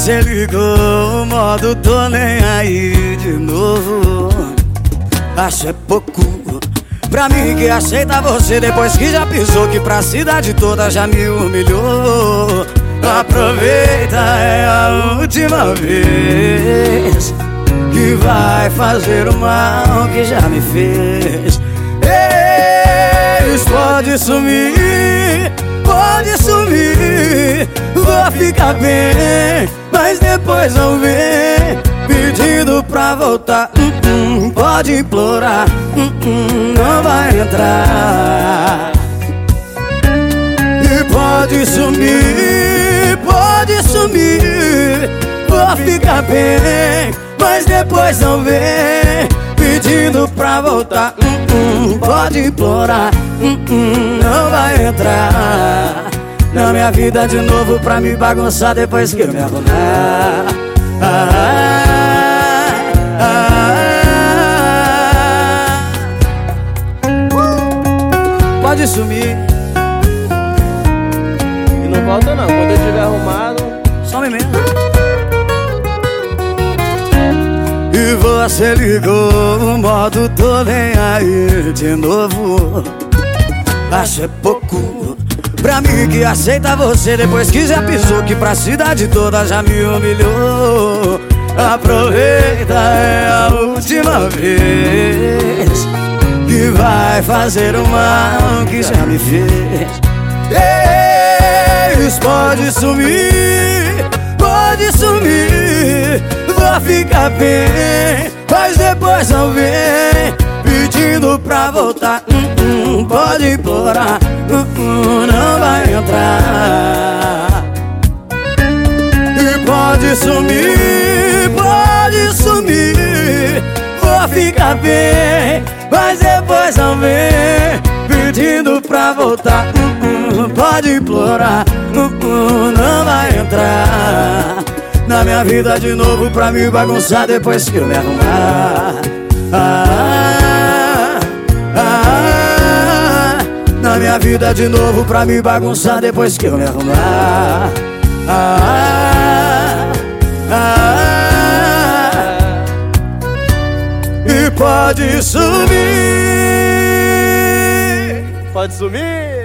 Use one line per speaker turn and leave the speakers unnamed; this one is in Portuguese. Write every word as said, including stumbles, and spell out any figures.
você ligou o modo tô nem aí de novo. Acho é pouco pra mim que aceita você depois que já pisou, que pra cidade toda já me humilhou. Aproveita, é a última vez que vai fazer o mal que já me fez. Eis, pode sumir, pode sumir, vou ficar bem, mas depois não vem pedindo pra voltar. hum, hum, Pode implorar, hum, hum, não vai entrar. E pode sumir, pode sumir, vou ficar bem, mas depois não vem pedindo pra voltar. hum, hum, Pode implorar, hum, hum, não vai entrar na minha vida de novo pra me bagunçar depois que eu me arrumar. ah, ah, ah. Pode sumir
E não volta não, quando eu tiver arrumado,
some mesmo. E você ligou o modo tô nem aí de novo. Acho é pouco pra mim que aceita você depois que já pisou, que pra cidade toda já me humilhou. Aproveita, é a última vez que vai fazer o mal que já me fez. Eis, pode sumir, pode sumir, vou ficar bem, mas depois não vem pedindo pra voltar. hum, hum, Pode implorar, hum, hum, não vai entrar. E pode sumir, pode sumir, vou ficar bem, mas depois não vem pedindo pra voltar. hum, hum, Pode implorar, hum, hum, não vai entrar na minha vida de novo pra me bagunçar depois que eu me arrumar. ah, ah, ah, Na minha vida de novo pra me bagunçar depois que eu me arrumar. ah, ah, ah, E pode sumir,
pode sumir.